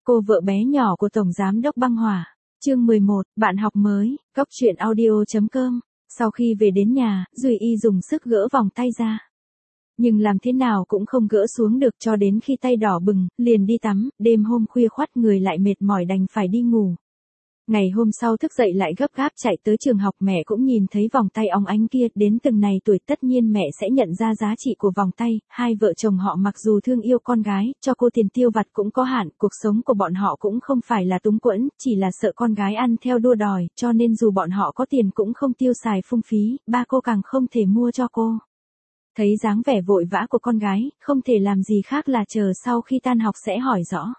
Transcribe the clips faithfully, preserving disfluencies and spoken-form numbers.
Cô vợ bé nhỏ của Tổng Giám đốc Băng Hỏa. Chương mười một, bạn học mới, Cóc truyện audio chấm com. Sau khi về đến nhà, Duy Y dùng sức gỡ vòng tay ra. Nhưng làm thế nào cũng không gỡ xuống được cho đến khi tay đỏ bừng, liền đi tắm, đêm hôm khuya khoắt người lại mệt mỏi đành phải đi ngủ. Ngày hôm sau thức dậy lại gấp gáp chạy tới trường học, mẹ cũng nhìn thấy vòng tay óng ánh kia, đến từng này tuổi tất nhiên mẹ sẽ nhận ra giá trị của vòng tay, hai vợ chồng họ mặc dù thương yêu con gái, cho cô tiền tiêu vặt cũng có hạn, cuộc sống của bọn họ cũng không phải là túng quẫn, chỉ là sợ con gái ăn theo đua đòi, cho nên dù bọn họ có tiền cũng không tiêu xài phung phí, ba cô càng không thể mua cho cô. Thấy dáng vẻ vội vã của con gái, không thể làm gì khác là chờ sau khi tan học sẽ hỏi rõ.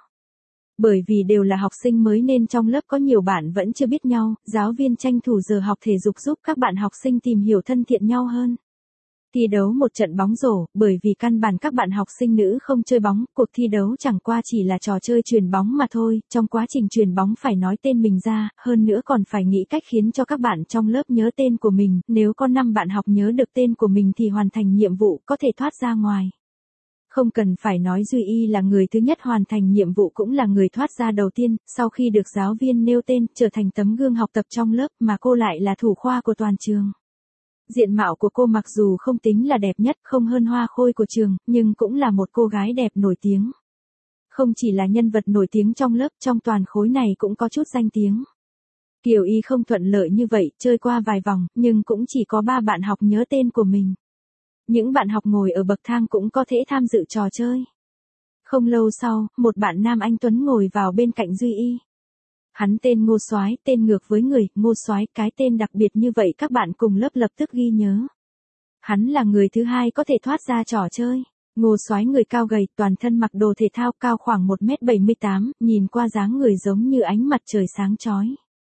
Bởi vì đều là học sinh mới nên trong lớp có nhiều bạn vẫn chưa biết nhau, giáo viên tranh thủ giờ học thể dục giúp các bạn học sinh tìm hiểu thân thiện nhau hơn. Thi đấu một trận bóng rổ, bởi vì căn bản các bạn học sinh nữ không chơi bóng, cuộc thi đấu chẳng qua chỉ là trò chơi chuyền bóng mà thôi, trong quá trình chuyền bóng phải nói tên mình ra, hơn nữa còn phải nghĩ cách khiến cho các bạn trong lớp nhớ tên của mình, nếu có năm bạn học nhớ được tên của mình thì hoàn thành nhiệm vụ, có thể thoát ra ngoài. Không cần phải nói Duy Y là người thứ nhất hoàn thành nhiệm vụ cũng là người thoát ra đầu tiên, sau khi được giáo viên nêu tên, trở thành tấm gương học tập trong lớp mà cô lại là thủ khoa của toàn trường. Diện mạo của cô mặc dù không tính là đẹp nhất, không hơn hoa khôi của trường, nhưng cũng là một cô gái đẹp nổi tiếng. Không chỉ là nhân vật nổi tiếng trong lớp, trong toàn khối này cũng có chút danh tiếng. Kiều Y không thuận lợi như vậy, chơi qua vài vòng, nhưng cũng chỉ có ba bạn học nhớ tên của mình. Những bạn học ngồi ở bậc thang cũng có thể tham dự trò chơi. Không lâu sau, một bạn nam anh tuấn ngồi vào bên cạnh Duy Y. Hắn tên Ngô Soái, tên ngược với người, Ngô Soái, cái tên đặc biệt như vậy các bạn cùng lớp lập tức ghi nhớ. Hắn là người thứ hai có thể thoát ra trò chơi. Ngô Soái người cao gầy, toàn thân mặc đồ thể thao, cao khoảng một mét bảy mươi tám, nhìn qua dáng người giống như ánh mặt trời sáng chói.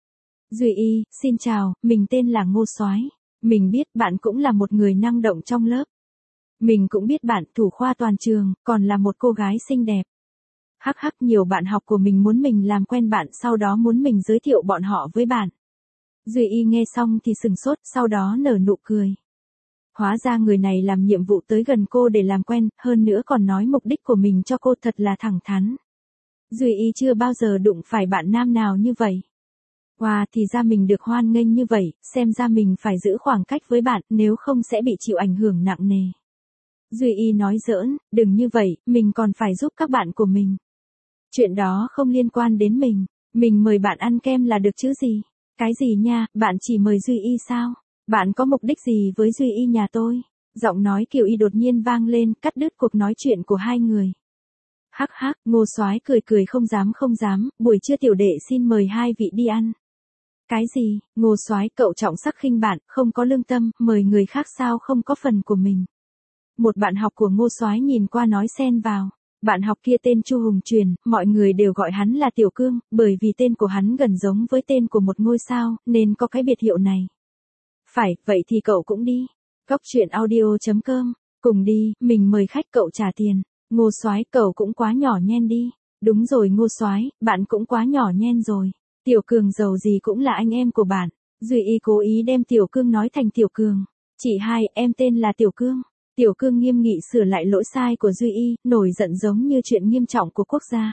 Duy Y, xin chào, mình tên là Ngô Soái. Mình biết bạn cũng là một người năng động trong lớp. Mình cũng biết bạn thủ khoa toàn trường, còn là một cô gái xinh đẹp. Hắc hắc, nhiều bạn học của mình muốn mình làm quen bạn, sau đó muốn mình giới thiệu bọn họ với bạn. Duy Y nghe xong thì sừng sốt, sau đó nở nụ cười. Hóa ra người này làm nhiệm vụ tới gần cô để làm quen, hơn nữa còn nói mục đích của mình cho cô, thật là thẳng thắn. Duy Y chưa bao giờ đụng phải bạn nam nào như vậy. Wow, thì ra mình được hoan nghênh như vậy, xem ra mình phải giữ khoảng cách với bạn, nếu không sẽ bị chịu ảnh hưởng nặng nề. Duy Y nói giỡn, đừng như vậy, mình còn phải giúp các bạn của mình. Chuyện đó không liên quan đến mình, mình mời bạn ăn kem là được chứ gì. Cái gì nha, bạn chỉ mời Duy Y sao? Bạn có mục đích gì với Duy Y nhà tôi? Giọng nói Kiều Y đột nhiên vang lên, cắt đứt cuộc nói chuyện của hai người. Hắc hắc, Ngô Soái cười cười không dám không dám, buổi trưa tiểu đệ xin mời hai vị đi ăn. Cái gì, Ngô Soái, cậu trọng sắc khinh bạn, không có lương tâm, mời người khác sao không có phần của mình. Một bạn học của Ngô Soái nhìn qua nói xen vào. Bạn học kia tên Chu Hùng Truyền, mọi người đều gọi hắn là Tiểu Cương, bởi vì tên của hắn gần giống với tên của một ngôi sao, nên có cái biệt hiệu này. Phải, vậy thì cậu cũng đi. Cóc truyện audio chấm com, cùng đi, mình mời khách cậu trả tiền. Ngô Soái, cậu cũng quá nhỏ nhen đi. Đúng rồi Ngô Soái, bạn cũng quá nhỏ nhen rồi. Tiểu Cường giàu gì cũng là anh em của bạn. Duy Y cố ý đem Tiểu Cương nói thành Tiểu Cường. Chị hai, em tên là Tiểu Cương. Tiểu Cương nghiêm nghị sửa lại lỗi sai của Duy Y, nổi giận giống như chuyện nghiêm trọng của quốc gia.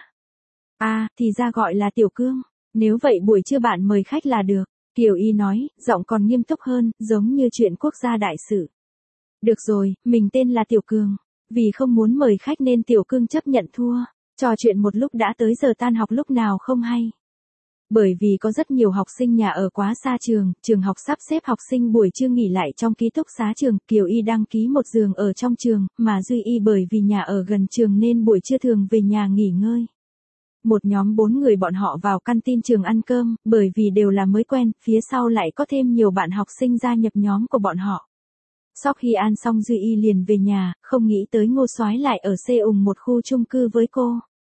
À, thì ra gọi là Tiểu Cương. Nếu vậy buổi trưa bạn mời khách là được. Kiều Y nói, giọng còn nghiêm túc hơn, giống như chuyện quốc gia đại sự. Được rồi, mình tên là Tiểu Cường. Vì không muốn mời khách nên Tiểu Cương chấp nhận thua. Trò chuyện một lúc đã tới giờ tan học lúc nào không hay. Bởi vì có rất nhiều học sinh nhà ở quá xa trường, trường học sắp xếp học sinh buổi trưa nghỉ lại trong ký túc xá trường, Kiều Y đăng ký một giường ở trong trường, mà Duy Y bởi vì nhà ở gần trường nên buổi trưa thường về nhà nghỉ ngơi. Một nhóm bốn người bọn họ vào canteen trường ăn cơm, bởi vì đều là mới quen, phía sau lại có thêm nhiều bạn học sinh gia nhập nhóm của bọn họ. Sau khi ăn xong Duy Y liền về nhà, không nghĩ tới Ngô Soái lại ở C ùng một khu chung cư với cô.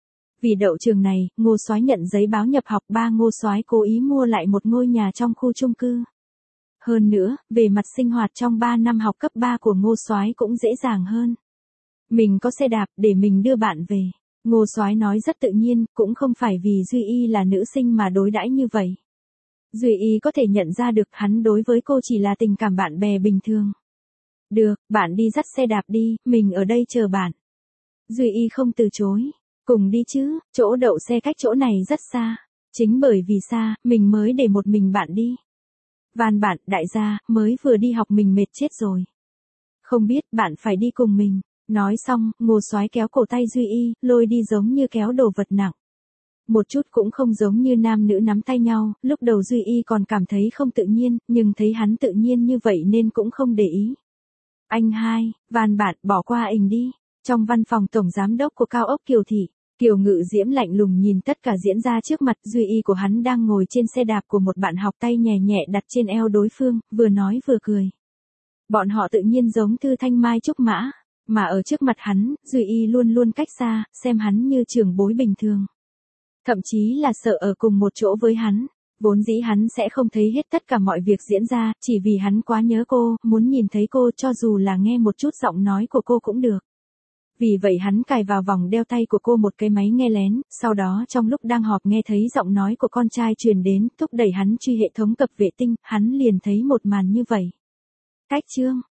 Vì đậu trường này, Ngô Soái nhận giấy báo nhập học, ba Ngô Soái cố ý mua lại một ngôi nhà trong khu chung cư. Hơn nữa, về mặt sinh hoạt trong ba năm học cấp ba của Ngô Soái cũng dễ dàng hơn. Mình có xe đạp để mình đưa bạn về. Ngô Soái nói rất tự nhiên, cũng không phải vì Duy Y là nữ sinh mà đối đãi như vậy. Duy Y có thể nhận ra được hắn đối với cô chỉ là tình cảm bạn bè bình thường. Được, bạn đi dắt xe đạp đi, mình ở đây chờ bạn. Duy Y không từ chối. Cùng đi chứ, chỗ đậu xe cách chỗ này rất xa. Chính bởi vì xa, mình mới để một mình bạn đi. Van bạn, đại gia, mới vừa đi học mình mệt chết rồi. Không biết, bạn phải đi cùng mình. Nói xong, Ngô Soái kéo cổ tay Duy Y, lôi đi giống như kéo đồ vật nặng. Một chút cũng không giống như nam nữ nắm tay nhau, lúc đầu Duy Y còn cảm thấy không tự nhiên, nhưng thấy hắn tự nhiên như vậy nên cũng không để ý. Anh hai, van bạn, bỏ qua ảnh đi. Trong văn phòng tổng giám đốc của Cao ốc Kiều Thị, Kiều Ngự Diễm lạnh lùng nhìn tất cả diễn ra trước mặt, Duy Y của hắn đang ngồi trên xe đạp của một bạn học, tay nhẹ nhẹ đặt trên eo đối phương, vừa nói vừa cười. Bọn họ tự nhiên giống Thư Thanh Mai Trúc Mã, mà ở trước mặt hắn, Duy Y luôn luôn cách xa, xem hắn như trưởng bối bình thường. Thậm chí là sợ ở cùng một chỗ với hắn. Vốn dĩ hắn sẽ không thấy hết tất cả mọi việc diễn ra, chỉ vì hắn quá nhớ cô, muốn nhìn thấy cô, cho dù là nghe một chút giọng nói của cô cũng được. Vì vậy hắn cài vào vòng đeo tay của cô một cái máy nghe lén, sau đó trong lúc đang họp nghe thấy giọng nói của con trai truyền đến, thúc đẩy hắn truy hệ thống cập vệ tinh, hắn liền thấy một màn như vậy. Cách chương